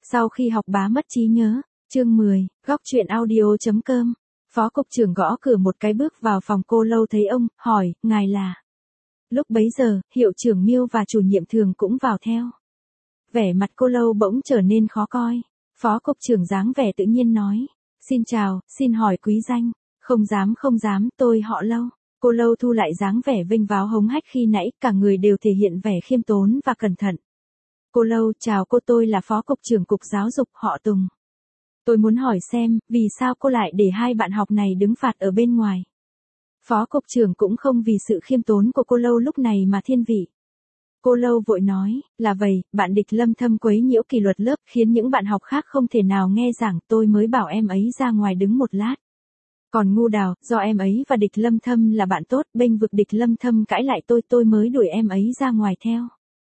Sau khi học bá mất trí nhớ, chương 10, góc truyện audio.com. Phó cục trưởng gõ cửa một cái bước vào phòng cô Lâu thấy ông, hỏi, ngài là. Lúc bấy giờ, hiệu trưởng Miêu và chủ nhiệm Thường cũng vào theo. Vẻ mặt cô Lâu bỗng trở nên khó coi. Phó cục trưởng dáng vẻ tự nhiên nói, xin chào, xin hỏi quý danh. Không dám, tôi họ Lâu. Cô Lâu thu lại dáng vẻ vênh váo hống hách khi nãy, cả người đều thể hiện vẻ khiêm tốn và cẩn thận. Cô Lâu, chào cô, tôi là phó cục trưởng cục giáo dục họ Tùng. Tôi muốn hỏi xem, vì sao cô lại để hai bạn học này đứng phạt ở bên ngoài. Phó cục trưởng cũng không vì sự khiêm tốn của cô Lâu lúc này mà thiên vị. Cô Lâu vội nói, là vậy, bạn Địch Lâm Thâm quấy nhiễu kỷ luật lớp khiến những bạn học khác không thể nào nghe giảng, tôi mới bảo em ấy ra ngoài đứng một lát. Còn Ngu Đào, do em ấy và Địch Lâm Thâm là bạn tốt, bênh vực Địch Lâm Thâm cãi lại tôi mới đuổi em ấy ra ngoài theo.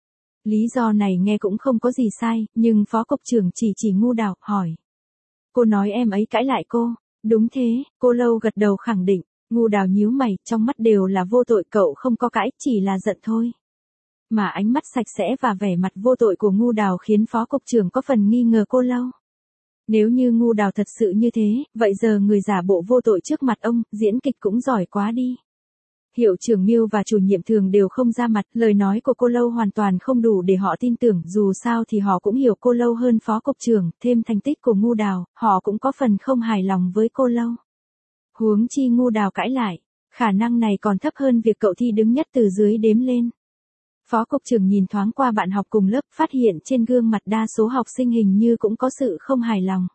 Lý do này nghe cũng không có gì sai, nhưng phó cục trưởng chỉ Ngu Đào, hỏi. Cô nói em ấy cãi lại cô. Đúng thế, cô Lâu gật đầu khẳng định. Ngu Đào nhíu mày, trong mắt đều là vô tội, cậu không có cãi, chỉ là giận thôi. Mà ánh mắt sạch sẽ và vẻ mặt vô tội của Ngu Đào khiến phó cục trưởng có phần nghi ngờ cô Lâu. Nếu như Ngu Đào thật sự như thế, vậy giờ người giả bộ vô tội trước mặt ông, diễn kịch cũng giỏi quá đi. Hiệu trưởng Miêu và chủ nhiệm Thường đều không ra mặt, lời nói của cô Lâu hoàn toàn không đủ để họ tin tưởng, dù sao thì họ cũng hiểu cô Lâu hơn phó cục trưởng, thêm thành tích của Ngu Đào, họ cũng có phần không hài lòng với cô Lâu. Huống chi Ngu Đào cãi lại, khả năng này còn thấp hơn việc cậu thi đứng nhất từ dưới đếm lên. Phó cục trưởng nhìn thoáng qua bạn học cùng lớp, phát hiện trên gương mặt đa số học sinh hình như cũng có sự không hài lòng.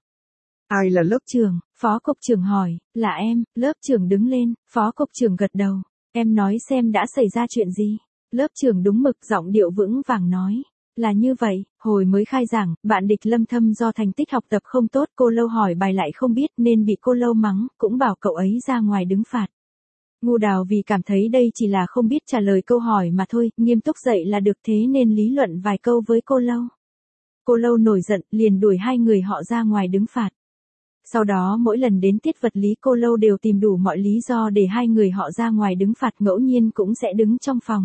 Ai là lớp trưởng? Phó cục trưởng hỏi, là em. Lớp trưởng đứng lên, phó cục trưởng gật đầu. Em nói xem đã xảy ra chuyện gì. Lớp trưởng đúng mực, giọng điệu vững vàng nói. Là như vậy, hồi mới khai giảng, bạn Địch Lâm Thâm do thành tích học tập không tốt, cô Lâu hỏi bài lại không biết nên bị cô Lâu mắng, cũng bảo cậu ấy ra ngoài đứng phạt. Ngu Đào vì cảm thấy đây chỉ là không biết trả lời câu hỏi mà thôi, nghiêm túc dạy là được, thế nên lý luận vài câu với cô Lâu. Cô Lâu nổi giận, liền đuổi hai người họ ra ngoài đứng phạt. Sau đó mỗi lần đến tiết vật lý cô Lâu đều tìm đủ mọi lý do để hai người họ ra ngoài đứng phạt, ngẫu nhiên cũng sẽ đứng trong phòng.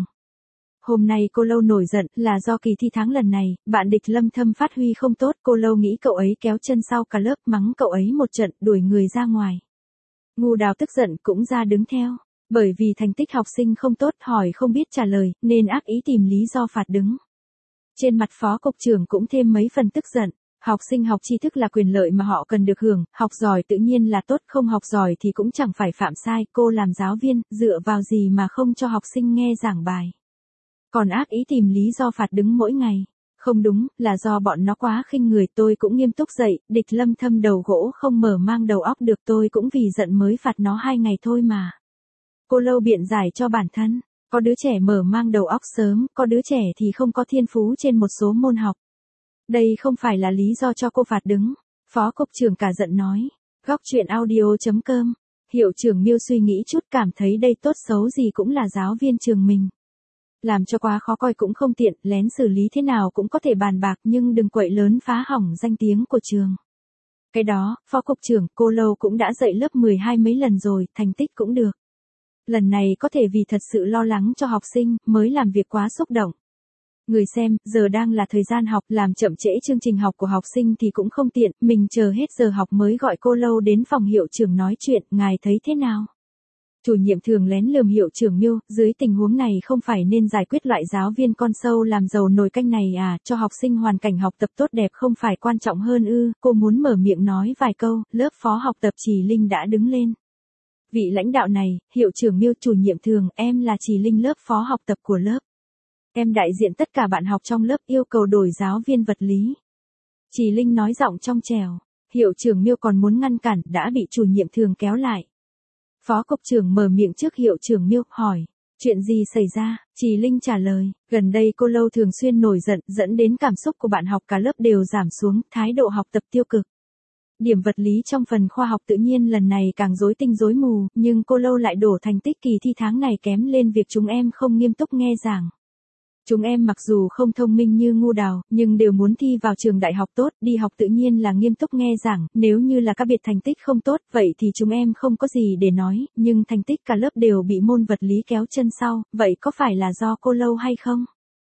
Hôm nay cô Lâu nổi giận là do kỳ thi tháng lần này, bạn Địch Lâm Thâm phát huy không tốt, cô Lâu nghĩ cậu ấy kéo chân sau cả lớp, mắng cậu ấy một trận, đuổi người ra ngoài. Ngu Đào tức giận cũng ra đứng theo, bởi vì thành tích học sinh không tốt, hỏi không biết trả lời, nên ác ý tìm lý do phạt đứng. Trên mặt phó cục trưởng cũng thêm mấy phần tức giận. Học sinh học tri thức là quyền lợi mà họ cần được hưởng, học giỏi tự nhiên là tốt, không học giỏi thì cũng chẳng phải phạm sai, cô làm giáo viên, dựa vào gì mà không cho học sinh nghe giảng bài. Còn ác ý tìm lý do phạt đứng mỗi ngày. Không đúng, là do bọn nó quá khinh người, tôi cũng nghiêm túc dạy, Địch Lâm Thâm đầu gỗ không mở mang đầu óc được, tôi cũng vì giận mới phạt nó 2 ngày thôi mà. Cô Lâu biện giải cho bản thân, có đứa trẻ mở mang đầu óc sớm, có đứa trẻ thì không có thiên phú trên một số môn học. Đây không phải là lý do cho cô phạt đứng. Phó cục trưởng cả giận nói. Góc truyện audio.com. Hiệu trưởng Miêu suy nghĩ chút, cảm thấy đây tốt xấu gì cũng là giáo viên trường mình. Làm cho quá khó coi cũng không tiện, lén xử lý thế nào cũng có thể bàn bạc, nhưng đừng quậy lớn phá hỏng danh tiếng của trường. Cái đó, phó cục trưởng, cô Lâu cũng đã dạy lớp 12 mấy lần rồi, thành tích cũng được. Lần này có thể vì thật sự lo lắng cho học sinh, mới làm việc quá xúc động. Người xem, giờ đang là thời gian học, làm chậm trễ chương trình học của học sinh thì cũng không tiện, mình chờ hết giờ học mới gọi cô Lâu đến phòng hiệu trưởng nói chuyện, ngài thấy thế nào? Chủ nhiệm Thường lén lườm hiệu trưởng Miêu, dưới tình huống này không phải nên giải quyết loại giáo viên con sâu làm dầu nồi canh này à, cho học sinh hoàn cảnh học tập tốt đẹp không phải quan trọng hơn ư? Cô muốn mở miệng nói vài câu, lớp phó học tập Trì Linh đã đứng lên. Vị lãnh đạo này, hiệu trưởng Miêu, chủ nhiệm Thường, em là Trì Linh, lớp phó học tập của lớp. Em đại diện tất cả bạn học trong lớp, yêu cầu đổi giáo viên vật lý. Trì Linh nói giọng trong trẻo. Hiệu trưởng Miêu còn muốn ngăn cản, đã bị chủ nhiệm Thường kéo lại. Phó cục trưởng mở miệng trước hiệu trưởng Miêu, hỏi. Chuyện gì xảy ra? Trì Linh trả lời. Gần đây cô Lâu thường xuyên nổi giận, dẫn đến cảm xúc của bạn học cả lớp đều giảm xuống, thái độ học tập tiêu cực. Điểm vật lý trong phần khoa học tự nhiên lần này càng rối tinh rối mù, nhưng cô Lâu lại đổ thành tích kỳ thi tháng này kém lên việc chúng em không nghiêm túc nghe giảng. Chúng em mặc dù không thông minh như Ngu Đào, nhưng đều muốn thi vào trường đại học tốt, đi học tự nhiên là nghiêm túc nghe giảng, nếu như là các biệt thành tích không tốt, vậy thì chúng em không có gì để nói, nhưng thành tích cả lớp đều bị môn vật lý kéo chân sau, vậy có phải là do cô Lâu hay không?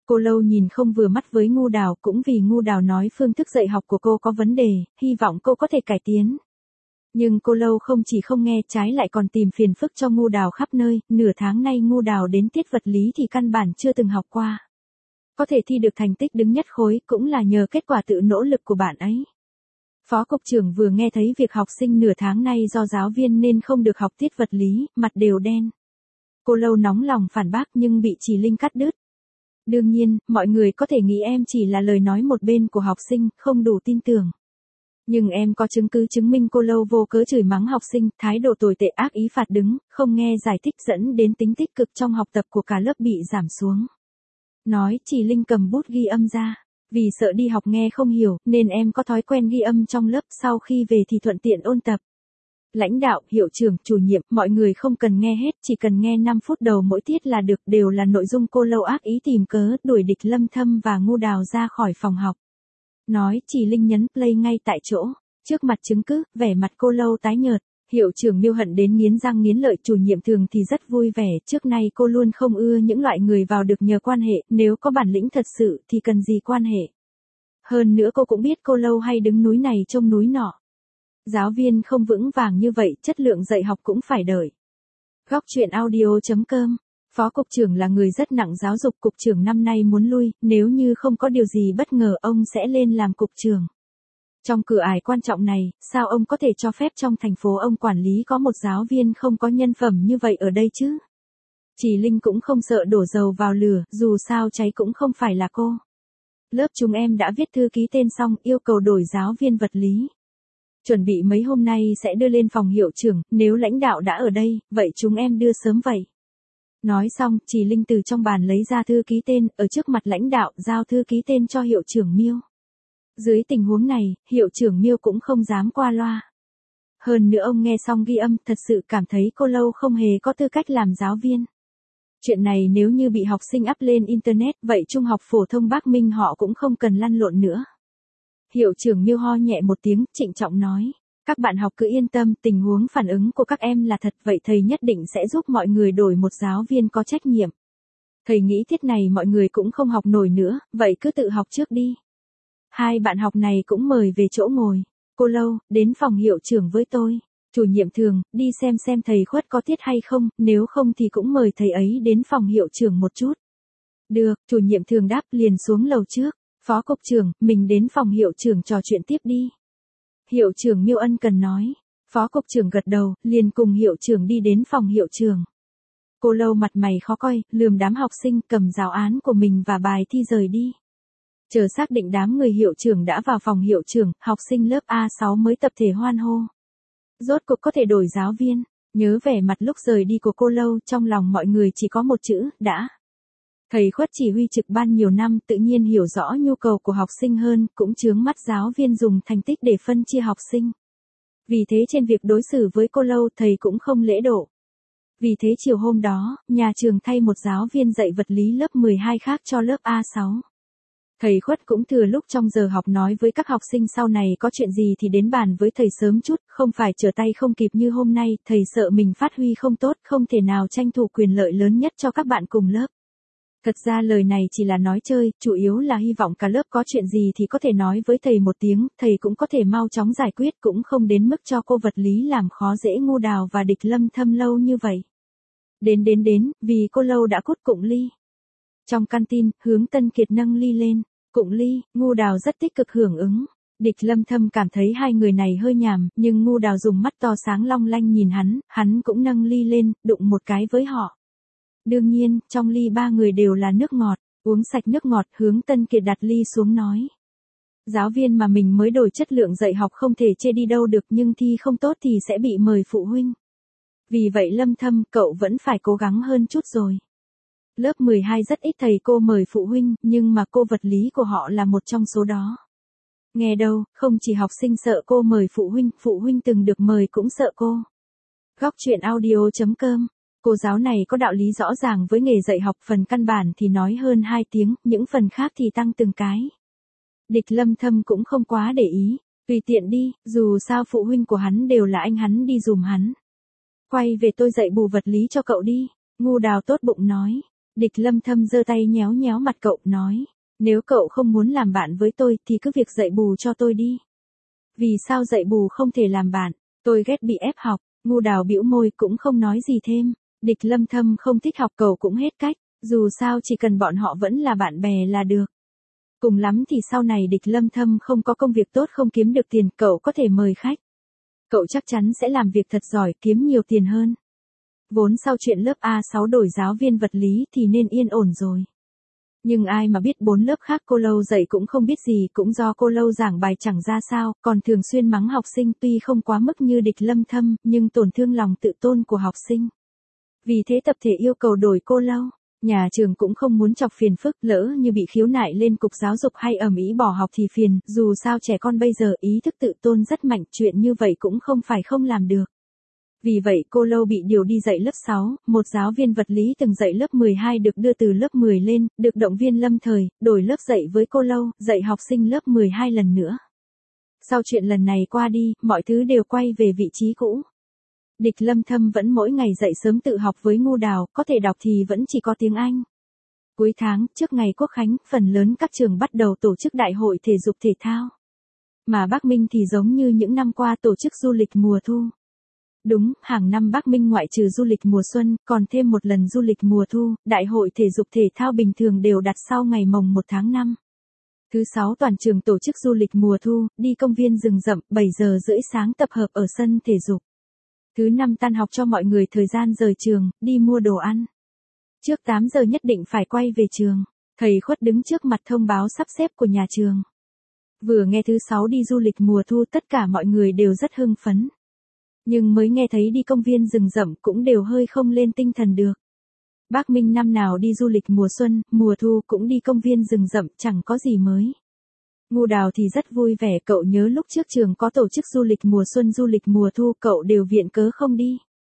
Cô Lâu nhìn không vừa mắt với Ngu Đào, cũng vì Ngu Đào nói phương thức dạy học của cô có vấn đề, hy vọng cô có thể cải tiến. Nhưng cô Lâu không chỉ không nghe, trái lại còn tìm phiền phức cho Ngu Đào khắp nơi, nửa tháng nay Ngu Đào đến tiết vật lý thì căn bản chưa từng học qua. Có thể thi được thành tích đứng nhất khối cũng là nhờ kết quả tự nỗ lực của bạn ấy. Phó cục trưởng vừa nghe thấy việc học sinh nửa tháng nay do giáo viên nên không được học tiết vật lý, mặt đều đen. Cô Lâu nóng lòng phản bác nhưng bị Trì Linh cắt đứt. Đương nhiên, mọi người có thể nghĩ em chỉ là lời nói một bên của học sinh, không đủ tin tưởng. Nhưng em có chứng cứ chứng minh. Cô Lâu vô cớ chửi mắng học sinh, thái độ tồi tệ ác ý phạt đứng, không nghe giải thích dẫn đến tính tích cực trong học tập của cả lớp bị giảm xuống. Nói Trì Linh cầm bút ghi âm ra. Vì sợ đi học nghe không hiểu, nên em có thói quen ghi âm trong lớp, sau khi về thì thuận tiện ôn tập. Lãnh đạo, hiệu trưởng, chủ nhiệm, mọi người không cần nghe hết, chỉ cần nghe 5 phút đầu mỗi tiết là được, đều là nội dung. Cô Lâu ác ý tìm cớ, đuổi địch Lâm Thâm và Ngu Đào ra khỏi phòng học. Nói Trì Linh nhấn play ngay tại chỗ, trước mặt chứng cứ, vẻ mặt cô Lâu tái nhợt. Hiệu trưởng Miêu hận đến nghiến răng nghiến lợi, chủ nhiệm Thường thì rất vui vẻ, trước nay cô luôn không ưa những loại người vào được nhờ quan hệ, nếu có bản lĩnh thật sự thì cần gì quan hệ. Hơn nữa cô cũng biết cô Lâu hay đứng núi này trông núi nọ. Giáo viên không vững vàng như vậy, chất lượng dạy học cũng phải đợi. Góc chuyện audio.com. Phó cục trưởng là người rất nặng giáo dục, cục trưởng năm nay muốn lui, nếu như không có điều gì bất ngờ ông sẽ lên làm cục trưởng. Trong cửa ải quan trọng này, sao ông có thể cho phép trong thành phố ông quản lý có một giáo viên không có nhân phẩm như vậy ở đây chứ? Trì Linh cũng không sợ đổ dầu vào lửa, dù sao cháy cũng không phải là cô. Lớp chúng em đã viết thư ký tên xong, yêu cầu đổi giáo viên vật lý. Chuẩn bị mấy hôm nay sẽ đưa lên phòng hiệu trưởng, nếu lãnh đạo đã ở đây, vậy chúng em đưa sớm vậy. Nói xong, Trì Linh từ trong bàn lấy ra thư ký tên, ở trước mặt lãnh đạo, giao thư ký tên cho hiệu trưởng Miêu. Dưới tình huống này, hiệu trưởng Miêu cũng không dám qua loa. Hơn nữa ông nghe xong ghi âm, thật sự cảm thấy cô Lâu không hề có tư cách làm giáo viên. Chuyện này nếu như bị học sinh up lên Internet, vậy Trung học phổ thông Bắc Minh họ cũng không cần lăn lộn nữa. Hiệu trưởng Miêu ho nhẹ một tiếng, trịnh trọng nói. Các bạn học cứ yên tâm, tình huống phản ứng của các em là thật, vậy thầy nhất định sẽ giúp mọi người đổi một giáo viên có trách nhiệm. Thầy nghĩ tiết này mọi người cũng không học nổi nữa, vậy cứ tự học trước đi. Hai bạn học này cũng mời về chỗ ngồi. Cô Lâu, đến phòng hiệu trưởng với tôi. Chủ nhiệm Thường, đi xem thầy Khuất có tiết hay không, nếu không thì cũng mời thầy ấy đến phòng hiệu trưởng một chút. Được, chủ nhiệm Thường đáp, liền xuống lầu trước. Phó cục trưởng, mình đến phòng hiệu trưởng trò chuyện tiếp đi. Hiệu trưởng Miêu ân cần nói. Phó cục trưởng gật đầu, liền cùng hiệu trưởng đi đến phòng hiệu trưởng. Cô Lâu mặt mày khó coi, lườm đám học sinh, cầm giáo án của mình và bài thi rời đi. Chờ xác định đám người hiệu trưởng đã vào phòng hiệu trưởng, học sinh lớp A6 mới tập thể hoan hô. Rốt cuộc có thể đổi giáo viên. Nhớ vẻ mặt lúc rời đi của cô Lâu, trong lòng mọi người chỉ có một chữ, đã. Thầy Khuất chỉ huy trực ban nhiều năm, tự nhiên hiểu rõ nhu cầu của học sinh hơn, cũng chướng mắt giáo viên dùng thành tích để phân chia học sinh. Vì thế trên việc đối xử với cô Lâu, thầy cũng không lễ độ. Vì thế chiều hôm đó, nhà trường thay một giáo viên dạy vật lý lớp 12 khác cho lớp A6. Thầy Khuất cũng thừa lúc trong giờ học nói với các học sinh sau này có chuyện gì thì đến bàn với thầy sớm chút, không phải trở tay không kịp như hôm nay, thầy sợ mình phát huy không tốt, không thể nào tranh thủ quyền lợi lớn nhất cho các bạn cùng lớp. Thật ra lời này chỉ là nói chơi, chủ yếu là hy vọng cả lớp có chuyện gì thì có thể nói với thầy một tiếng, thầy cũng có thể mau chóng giải quyết, cũng không đến mức cho cô vật lý làm khó dễ Ngu Đào và địch Lâm Thâm lâu như vậy. Đến, vì cô Lâu đã cút cụng ly. Trong canteen, Hướng Tân Kiệt nâng ly lên, cụng ly, Ngu Đào rất tích cực hưởng ứng. Địch Lâm Thâm cảm thấy hai người này hơi nhàm, nhưng Ngu Đào dùng mắt to sáng long lanh nhìn hắn cũng nâng ly lên, đụng một cái với họ. Đương nhiên, trong ly ba người đều là nước ngọt, uống sạch nước ngọt, Hướng Tân Kiệt đặt ly xuống nói. Giáo viên mà mình mới đổi chất lượng dạy học không thể chê đi đâu được, nhưng thi không tốt thì sẽ bị mời phụ huynh. Vì vậy Lâm Thâm, cậu vẫn phải cố gắng hơn chút rồi. Lớp 12 rất ít thầy cô mời phụ huynh, nhưng mà cô vật lý của họ là một trong số đó. Nghe đâu, không chỉ học sinh sợ cô mời phụ huynh từng được mời cũng sợ cô. Góc chuyện audio.com. Cô giáo này có đạo lý rõ ràng với nghề dạy học, phần căn bản thì nói hơn 2 tiếng, những phần khác thì tăng từng cái. Địch Lâm Thâm cũng không quá để ý, tùy tiện đi, dù sao phụ huynh của hắn đều là anh hắn đi dùm hắn. Quay về tôi dạy bù vật lý cho cậu đi, Ngu Đào tốt bụng nói. Địch Lâm Thâm giơ tay nhéo nhéo mặt cậu, nói, nếu cậu không muốn làm bạn với tôi thì cứ việc dạy bù cho tôi đi. Vì sao dạy bù không thể làm bạn? Tôi ghét bị ép học. Ngu Đào bĩu môi cũng không nói gì thêm. Địch Lâm Thâm không thích học cậu cũng hết cách, dù sao chỉ cần bọn họ vẫn là bạn bè là được. Cùng lắm thì sau này Địch Lâm Thâm không có công việc tốt không kiếm được tiền, cậu có thể mời khách. Cậu chắc chắn sẽ làm việc thật giỏi, kiếm nhiều tiền hơn. Vốn sau chuyện lớp A6 đổi giáo viên vật lý thì nên yên ổn rồi. Nhưng ai mà biết 4 lớp khác cô Lâu dạy cũng không biết gì, cũng do cô Lâu giảng bài chẳng ra sao, còn thường xuyên mắng học sinh, tuy không quá mức như Địch Lâm Thâm, nhưng tổn thương lòng tự tôn của học sinh. Vì thế tập thể yêu cầu đổi cô Lâu. Nhà trường cũng không muốn chọc phiền phức, lỡ như bị khiếu nại lên cục giáo dục hay ầm ĩ bỏ học thì phiền, dù sao trẻ con bây giờ ý thức tự tôn rất mạnh, chuyện như vậy cũng không phải không làm được. Vì vậy cô Lâu bị điều đi dạy lớp 6, một giáo viên vật lý từng dạy lớp 12 được đưa từ lớp 10 lên, được động viên lâm thời, đổi lớp dạy với cô Lâu, dạy học sinh lớp 12 lần nữa. Sau chuyện lần này qua đi, mọi thứ đều quay về vị trí cũ. Địch Lâm Thâm vẫn mỗi ngày dậy sớm tự học với Ngu Đào, có thể đọc thì vẫn chỉ có tiếng Anh. Cuối tháng, trước ngày Quốc khánh, phần lớn các trường bắt đầu tổ chức đại hội thể dục thể thao. Mà Bắc Minh thì giống như những năm qua tổ chức du lịch mùa thu. Đúng, hàng năm Bắc Minh ngoại trừ du lịch mùa xuân, còn thêm một lần du lịch mùa thu, đại hội thể dục thể thao bình thường đều đặt sau ngày mồng 1 tháng 5. Thứ 6 toàn trường tổ chức du lịch mùa thu, đi công viên rừng rậm, 7 giờ rưỡi sáng tập hợp ở sân thể dục. Thứ 5 tan học cho mọi người thời gian rời trường, đi mua đồ ăn. Trước 8 giờ nhất định phải quay về trường. Thầy Khuất đứng trước mặt thông báo sắp xếp của nhà trường. Vừa nghe thứ 6 đi du lịch mùa thu tất cả mọi người đều rất hưng phấn. Nhưng mới nghe thấy đi công viên rừng rậm cũng đều hơi không lên tinh thần được. Bắc Minh năm nào đi du lịch mùa xuân, mùa thu cũng đi công viên rừng rậm, chẳng có gì mới. Ngu Đào thì rất vui vẻ, cậu nhớ lúc trước trường có tổ chức du lịch mùa xuân du lịch mùa thu cậu đều viện cớ không đi.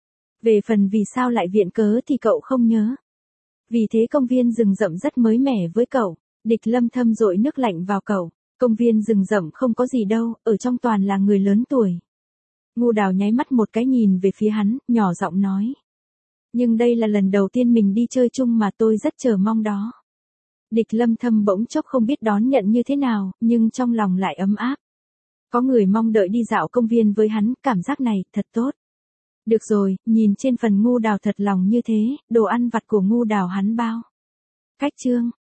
Về phần vì sao lại viện cớ thì cậu không nhớ. Vì thế công viên rừng rậm rất mới mẻ với cậu. Địch Lâm Thâm dội nước lạnh vào cậu. Công viên rừng rậm không có gì đâu, ở trong toàn là người lớn tuổi. Ngu Đào nháy mắt một cái nhìn về phía hắn, nhỏ giọng nói. Nhưng đây là lần đầu tiên mình đi chơi chung mà tôi rất chờ mong đó. Địch Lâm Thâm bỗng chốc không biết đón nhận như thế nào, nhưng trong lòng lại ấm áp. Có người mong đợi đi dạo công viên với hắn, cảm giác này, thật tốt. Được rồi, nhìn trên phần Ngu Đào thật lòng như thế, đồ ăn vặt của Ngu Đào hắn bao. Cách chương.